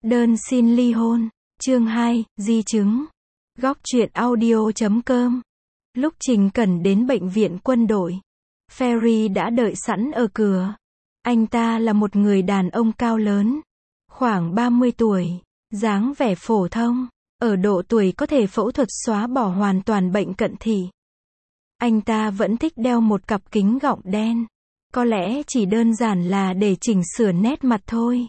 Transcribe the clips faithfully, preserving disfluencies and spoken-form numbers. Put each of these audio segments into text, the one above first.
Đơn xin ly hôn. Chương hai, di chứng. Góc truyện audio chấm com. Lúc Trình Cẩn đến bệnh viện quân đội, Ferry đã đợi sẵn ở cửa. Anh ta là một người đàn ông cao lớn, khoảng ba mươi tuổi, dáng vẻ phổ thông, ở độ tuổi có thể phẫu thuật xóa bỏ hoàn toàn bệnh cận thị. Anh ta vẫn thích đeo một cặp kính gọng đen, có lẽ chỉ đơn giản là để chỉnh sửa nét mặt thôi.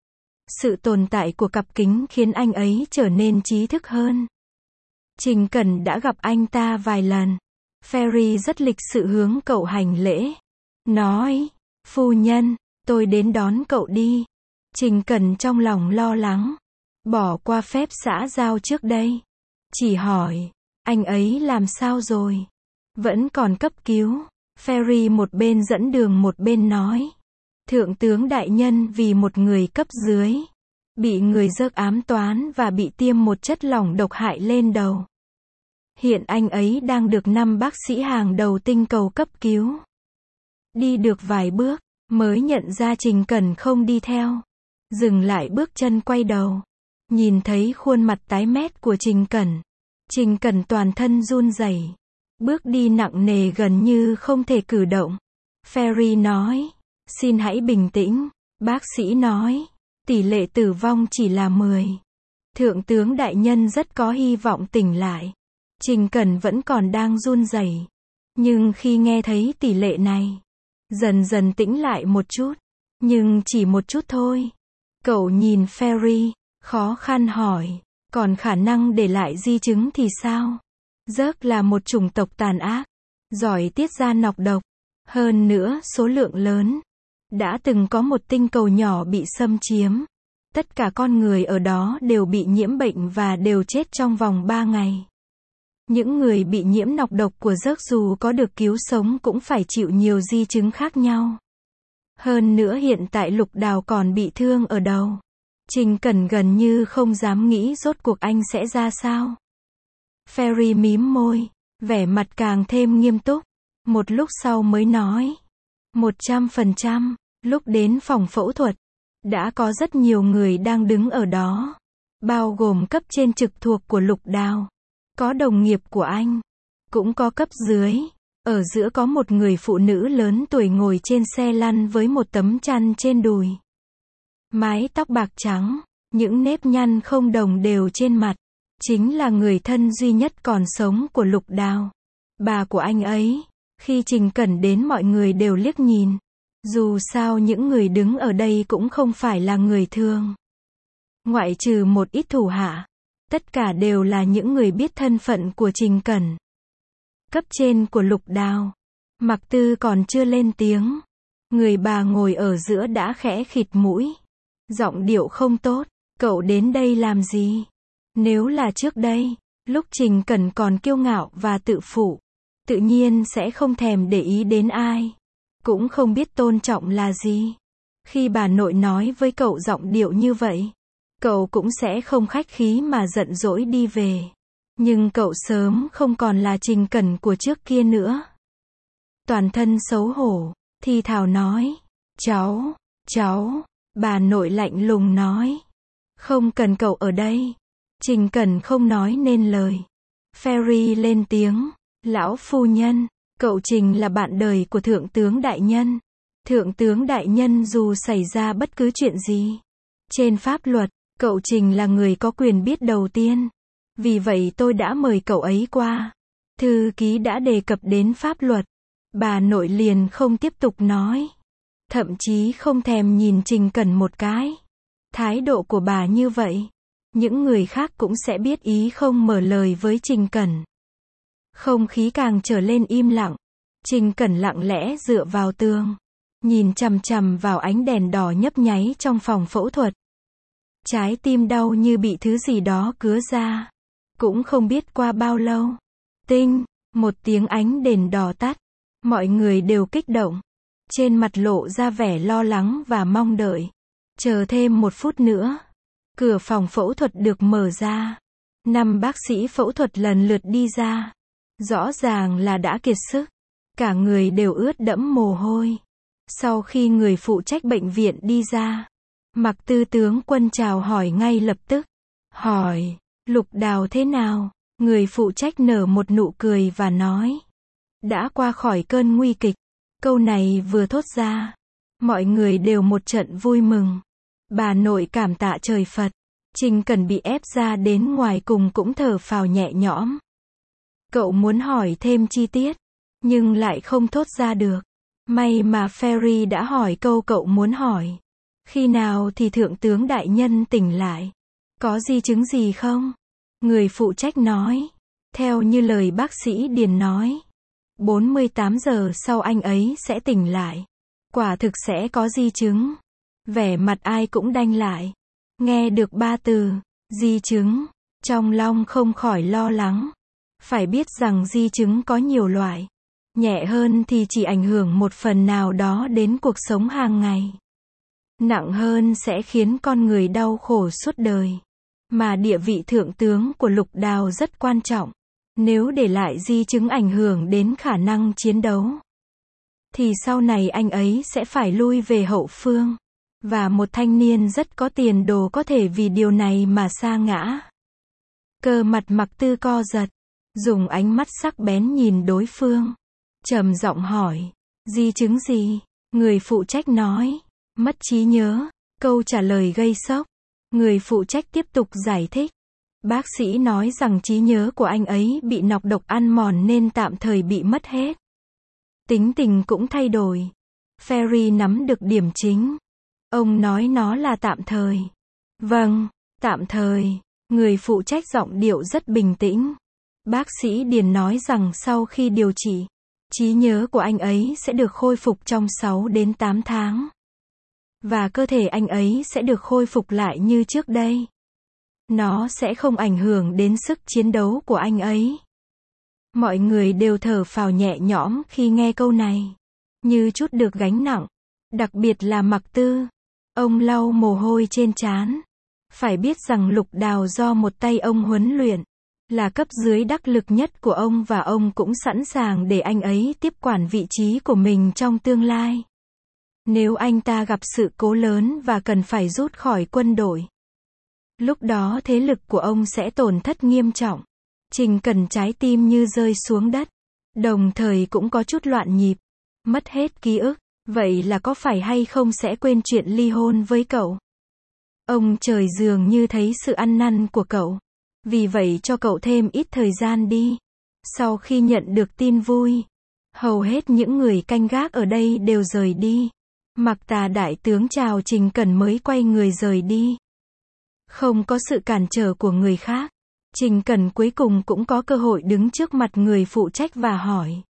Sự tồn tại của cặp kính khiến anh ấy trở nên trí thức hơn. Trình Cẩn đã gặp anh ta vài lần. Ferry rất lịch sự hướng cậu hành lễ. Nói, phu nhân, tôi đến đón cậu đi. Trình Cẩn trong lòng lo lắng. Bỏ qua phép xã giao trước đây. Chỉ hỏi, anh ấy làm sao rồi? Vẫn còn cấp cứu. Ferry một bên dẫn đường một bên nói. Thượng tướng đại nhân vì một người cấp dưới bị người giấc ám toán và bị tiêm một chất lỏng độc hại lên đầu. Hiện anh ấy đang được năm bác sĩ hàng đầu tinh cầu cấp cứu. Đi được vài bước, mới nhận ra Trình Cẩn không đi theo. Dừng lại bước chân quay đầu. Nhìn thấy khuôn mặt tái mét của Trình Cẩn. Trình Cẩn toàn thân run rẩy, bước đi nặng nề gần như không thể cử động. Ferry nói, xin hãy bình tĩnh. Bác sĩ nói, tỷ lệ tử vong chỉ là mười. Thượng tướng đại nhân rất có hy vọng tỉnh lại. Trình Cẩn vẫn còn đang run rẩy, nhưng khi nghe thấy tỷ lệ này, dần dần tĩnh lại một chút. Nhưng chỉ một chút thôi. Cậu nhìn Ferry, khó khăn hỏi, còn khả năng để lại di chứng thì sao? Rớt là một chủng tộc tàn ác, giỏi tiết ra nọc độc, hơn nữa số lượng lớn. Đã từng có một tinh cầu nhỏ bị xâm chiếm. Tất cả con người ở đó đều bị nhiễm bệnh và đều chết trong vòng ba ngày. Những người bị nhiễm nọc độc của rớt dù có được cứu sống cũng phải chịu nhiều di chứng khác nhau. Hơn nữa hiện tại Lục Đào còn bị thương ở đầu. Trình Cẩn gần như không dám nghĩ rốt cuộc anh sẽ ra sao. Ferry mím môi, vẻ mặt càng thêm nghiêm túc. Một lúc sau mới nói. Một trăm phần trăm, lúc đến phòng phẫu thuật, đã có rất nhiều người đang đứng ở đó. Bao gồm cấp trên trực thuộc của Lục Đào. Có đồng nghiệp của anh. Cũng có cấp dưới. Ở giữa có một người phụ nữ lớn tuổi ngồi trên xe lăn với một tấm chăn trên đùi. Mái tóc bạc trắng, những nếp nhăn không đồng đều trên mặt. Chính là người thân duy nhất còn sống của Lục Đào. Bà của anh ấy. Khi Trình Cẩn đến mọi người đều liếc nhìn. Dù sao những người đứng ở đây cũng không phải là người thường. Ngoại trừ một ít thủ hạ. Tất cả đều là những người biết thân phận của Trình Cẩn. Cấp trên của Lục Đào. Mạc Tư còn chưa lên tiếng. Người bà ngồi ở giữa đã khẽ khịt mũi. Giọng điệu không tốt. Cậu đến đây làm gì? Nếu là trước đây, lúc Trình Cẩn còn kiêu ngạo và tự phụ, tự nhiên sẽ không thèm để ý đến ai. Cũng không biết tôn trọng là gì. Khi bà nội nói với cậu giọng điệu như vậy, cậu cũng sẽ không khách khí mà giận dỗi đi về. Nhưng cậu sớm không còn là Trình Cẩn của trước kia nữa. Toàn thân xấu hổ, thì thào nói. Cháu, cháu, bà nội lạnh lùng nói. Không cần cậu ở đây. Trình Cẩn không nói nên lời. Ferry lên tiếng. Lão phu nhân, cậu Trình là bạn đời của Thượng tướng đại nhân. Thượng tướng đại nhân dù xảy ra bất cứ chuyện gì, trên pháp luật, cậu Trình là người có quyền biết đầu tiên. Vì vậy tôi đã mời cậu ấy qua. Thư ký đã đề cập đến pháp luật. Bà nội liền không tiếp tục nói. Thậm chí không thèm nhìn Trình Cẩn một cái. Thái độ của bà như vậy, những người khác cũng sẽ biết ý không mở lời với Trình Cẩn. Không khí càng trở lên im lặng. Trình Cẩn lặng lẽ dựa vào tường, nhìn chằm chằm vào ánh đèn đỏ nhấp nháy trong phòng phẫu thuật. Trái tim đau như bị thứ gì đó cứa ra. Cũng không biết qua bao lâu. Tinh, một tiếng ánh đèn đỏ tắt. Mọi người đều kích động. Trên mặt lộ ra vẻ lo lắng và mong đợi. Chờ thêm một phút nữa. Cửa phòng phẫu thuật được mở ra. Năm bác sĩ phẫu thuật lần lượt đi ra. Rõ ràng là đã kiệt sức. Cả người đều ướt đẫm mồ hôi. Sau khi người phụ trách bệnh viện đi ra, Mặc Tư tướng quân chào hỏi ngay lập tức. Hỏi, Lục Đào thế nào? Người phụ trách nở một nụ cười và nói, đã qua khỏi cơn nguy kịch. Câu này vừa thốt ra, mọi người đều một trận vui mừng. Bà nội cảm tạ trời Phật. Trình Cẩn bị ép ra đến ngoài cùng cũng thở phào nhẹ nhõm. Cậu muốn hỏi thêm chi tiết, nhưng lại không thốt ra được. May mà Ferry đã hỏi câu cậu muốn hỏi. Khi nào thì thượng tướng đại nhân tỉnh lại? Có di chứng gì không? Người phụ trách nói. Theo như lời bác sĩ Điền nói, bốn mươi tám giờ sau anh ấy sẽ tỉnh lại. Quả thực sẽ có di chứng. Vẻ mặt ai cũng đanh lại. Nghe được ba từ, di chứng, trong lòng không khỏi lo lắng. Phải biết rằng di chứng có nhiều loại. Nhẹ hơn thì chỉ ảnh hưởng một phần nào đó đến cuộc sống hàng ngày. Nặng hơn sẽ khiến con người đau khổ suốt đời. Mà địa vị thượng tướng của Lục Đào rất quan trọng. Nếu để lại di chứng ảnh hưởng đến khả năng chiến đấu, thì sau này anh ấy sẽ phải lui về hậu phương. Và một thanh niên rất có tiền đồ có thể vì điều này mà sa ngã. Cơ mặt Mặc Tư co giật, dùng ánh mắt sắc bén nhìn đối phương. Trầm giọng hỏi, di chứng gì? Người phụ trách nói, mất trí nhớ. Câu trả lời gây sốc. Người phụ trách tiếp tục giải thích. Bác sĩ nói rằng trí nhớ của anh ấy bị nọc độc ăn mòn nên tạm thời bị mất hết. Tính tình cũng thay đổi. Ferry nắm được điểm chính. Ông nói nó là tạm thời. Vâng, tạm thời. Người phụ trách giọng điệu rất bình tĩnh. Bác sĩ Điền nói rằng sau khi điều trị, trí nhớ của anh ấy sẽ được khôi phục trong sáu đến tám tháng. Và cơ thể anh ấy sẽ được khôi phục lại như trước đây. Nó sẽ không ảnh hưởng đến sức chiến đấu của anh ấy. Mọi người đều thở phào nhẹ nhõm khi nghe câu này. Như chút được gánh nặng. Đặc biệt là Mặc Tư. Ông lau mồ hôi trên trán. Phải biết rằng Lục Đào do một tay ông huấn luyện, là cấp dưới đắc lực nhất của ông và ông cũng sẵn sàng để anh ấy tiếp quản vị trí của mình trong tương lai. Nếu anh ta gặp sự cố lớn và cần phải rút khỏi quân đội, lúc đó thế lực của ông sẽ tổn thất nghiêm trọng. Trình Cẩn trái tim như rơi xuống đất, đồng thời cũng có chút loạn nhịp, mất hết ký ức. Vậy là có phải hay không sẽ quên chuyện ly hôn với cậu? Ông trời dường như thấy sự ăn năn của cậu. Vì vậy cho cậu thêm ít thời gian đi. Sau khi nhận được tin vui, hầu hết những người canh gác ở đây đều rời đi. Mặc Tà đại tướng chào Trình Cẩn mới quay người rời đi. Không có sự cản trở của người khác, Trình Cẩn cuối cùng cũng có cơ hội đứng trước mặt người phụ trách và hỏi.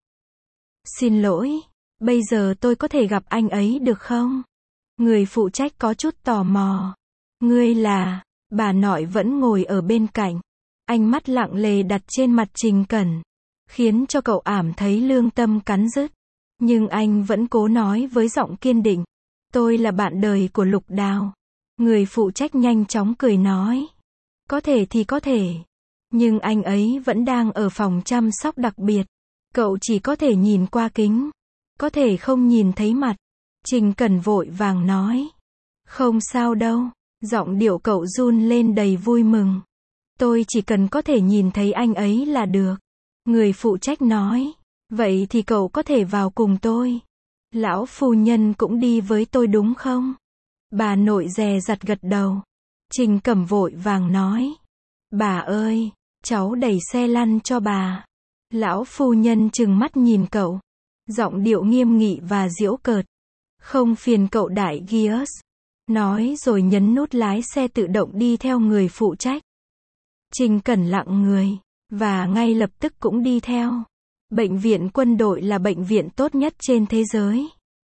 Xin lỗi, bây giờ tôi có thể gặp anh ấy được không? Người phụ trách có chút tò mò. Ngươi là... Bà nội vẫn ngồi ở bên cạnh. Ánh mắt lặng lề đặt trên mặt Trình Cẩn, khiến cho cậu ảm thấy lương tâm cắn rứt. Nhưng anh vẫn cố nói với giọng kiên định. Tôi là bạn đời của Lục Đào. Người phụ trách nhanh chóng cười nói. Có thể thì có thể. Nhưng anh ấy vẫn đang ở phòng chăm sóc đặc biệt. Cậu chỉ có thể nhìn qua kính. Có thể không nhìn thấy mặt. Trình Cẩn vội vàng nói. Không sao đâu. Giọng điệu cậu run lên đầy vui mừng. Tôi chỉ cần có thể nhìn thấy anh ấy là được. Người phụ trách nói. Vậy thì cậu có thể vào cùng tôi. Lão phu nhân cũng đi với tôi đúng không? Bà nội dè dặt gật đầu. Trình Cẩm vội vàng nói. Bà ơi, cháu đẩy xe lăn cho bà. Lão phu nhân trừng mắt nhìn cậu. Giọng điệu nghiêm nghị và giễu cợt. Không phiền cậu đại Gius. Nói rồi nhấn nút lái xe tự động đi theo người phụ trách. Trình Cẩn lặng người, và ngay lập tức cũng đi theo. Bệnh viện quân đội là bệnh viện tốt nhất trên thế giới.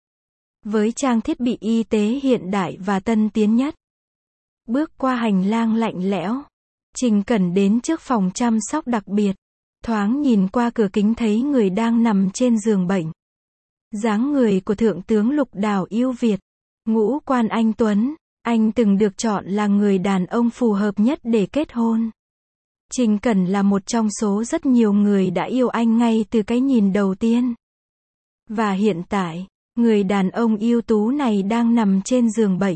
Với trang thiết bị y tế hiện đại và tân tiến nhất. Bước qua hành lang lạnh lẽo, Trình Cẩn đến trước phòng chăm sóc đặc biệt. Thoáng nhìn qua cửa kính thấy người đang nằm trên giường bệnh. Dáng người của Thượng tướng Lục Đào yêu Việt. Ngũ quan anh tuấn, anh từng được chọn là người đàn ông phù hợp nhất để kết hôn. Trình Cẩn là một trong số rất nhiều người đã yêu anh ngay từ cái nhìn đầu tiên. Và hiện tại, người đàn ông ưu tú này đang nằm trên giường bệnh.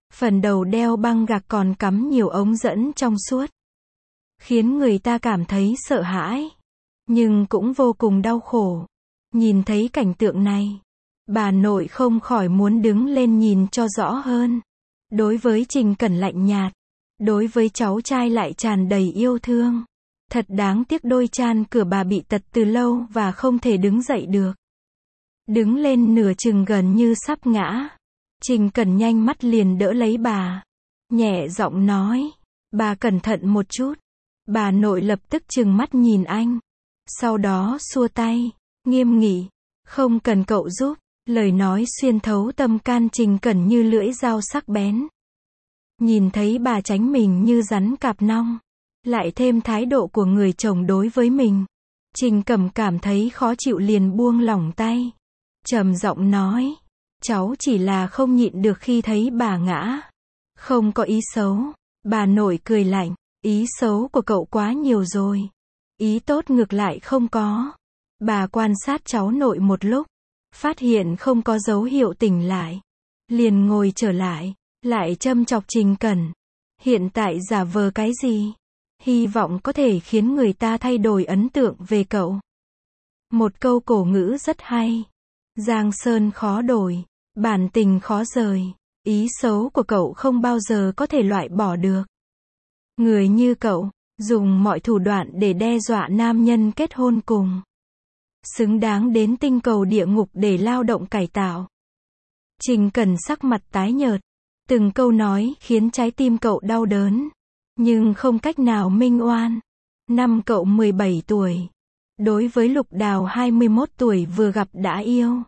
Phần đầu đeo băng gạc còn cắm nhiều ống dẫn trong suốt, khiến người ta cảm thấy sợ hãi, nhưng cũng vô cùng đau khổ. Nhìn thấy cảnh tượng này, bà nội không khỏi muốn đứng lên nhìn cho rõ hơn. Đối với Trình Cẩn lạnh nhạt, đối với cháu trai lại tràn đầy yêu thương. Thật đáng tiếc đôi chan cửa bà bị tật từ lâu và không thể đứng dậy được. Đứng lên nửa chừng gần như sắp ngã. Trình Cẩn nhanh mắt liền đỡ lấy bà, nhẹ giọng nói, bà cẩn thận một chút. Bà nội lập tức trừng mắt nhìn anh, sau đó xua tay, nghiêm nghị, không cần cậu giúp. Lời nói xuyên thấu tâm can Trình Cẩn như lưỡi dao sắc bén. Nhìn thấy bà tránh mình như rắn cạp nong, lại thêm thái độ của người chồng đối với mình, Trình Cẩm cảm thấy khó chịu liền buông lỏng tay, trầm giọng nói, cháu chỉ là không nhịn được khi thấy bà ngã, không có ý xấu. Bà nội cười lạnh, ý xấu của cậu quá nhiều rồi, ý tốt ngược lại không có. Bà quan sát cháu nội một lúc, phát hiện không có dấu hiệu tỉnh lại, liền ngồi trở lại, lại châm chọc Trình Cẩn, hiện tại giả vờ cái gì? Hy vọng có thể khiến người ta thay đổi ấn tượng về cậu. Một câu cổ ngữ rất hay, giang sơn khó đổi, bản tình khó rời, ý xấu của cậu không bao giờ có thể loại bỏ được. Người như cậu, dùng mọi thủ đoạn để đe dọa nam nhân kết hôn cùng, xứng đáng đến tinh cầu địa ngục để lao động cải tạo. Trình Cẩn sắc mặt tái nhợt, từng câu nói khiến trái tim cậu đau đớn, nhưng không cách nào minh oan. Năm cậu mười bảy tuổi, đối với Lục Đào hai mươi mốt tuổi vừa gặp đã yêu.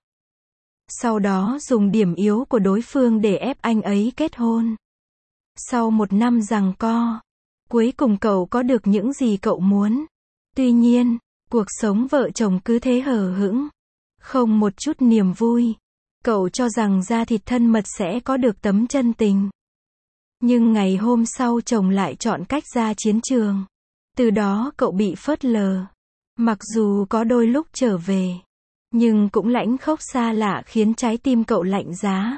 Sau đó dùng điểm yếu của đối phương để ép anh ấy kết hôn. Sau một năm giằng co, cuối cùng cậu có được những gì cậu muốn. Tuy nhiên, cuộc sống vợ chồng cứ thế hờ hững, không một chút niềm vui. Cậu cho rằng da thịt thân mật sẽ có được tấm chân tình. Nhưng ngày hôm sau chồng lại chọn cách ra chiến trường. Từ đó cậu bị phớt lờ. Mặc dù có đôi lúc trở về, nhưng cũng lãnh khốc xa lạ khiến trái tim cậu lạnh giá.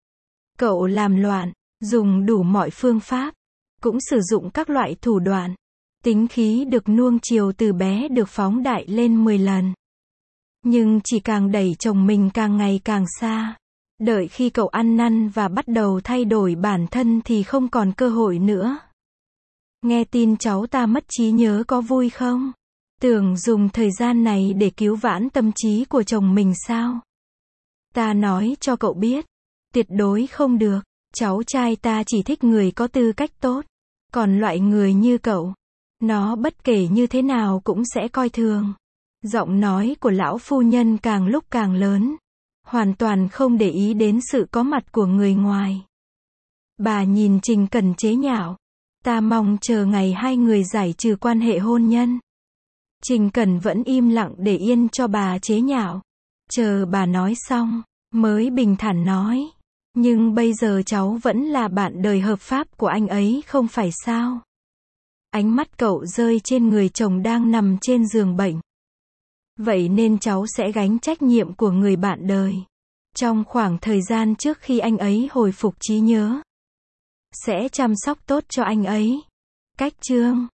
Cậu làm loạn, dùng đủ mọi phương pháp, cũng sử dụng các loại thủ đoạn. Tính khí được nuông chiều từ bé được phóng đại lên mười lần. Nhưng chỉ càng đẩy chồng mình càng ngày càng xa. Đợi khi cậu ăn năn và bắt đầu thay đổi bản thân thì không còn cơ hội nữa. Nghe tin cháu ta mất trí nhớ có vui không? Tưởng dùng thời gian này để cứu vãn tâm trí của chồng mình sao? Ta nói cho cậu biết, tuyệt đối không được. Cháu trai ta chỉ thích người có tư cách tốt. Còn loại người như cậu, nó bất kể như thế nào cũng sẽ coi thường. Giọng nói của lão phu nhân càng lúc càng lớn, hoàn toàn không để ý đến sự có mặt của người ngoài. Bà nhìn Trình Cẩn chế nhạo, ta mong chờ ngày hai người giải trừ quan hệ hôn nhân. Trình Cẩn vẫn im lặng để yên cho bà chế nhạo. Chờ bà nói xong, mới bình thản nói, nhưng bây giờ cháu vẫn là bạn đời hợp pháp của anh ấy không phải sao? Ánh mắt cậu rơi trên người chồng đang nằm trên giường bệnh. Vậy nên cháu sẽ gánh trách nhiệm của người bạn đời. Trong khoảng thời gian trước khi anh ấy hồi phục trí nhớ, sẽ chăm sóc tốt cho anh ấy. Cách chương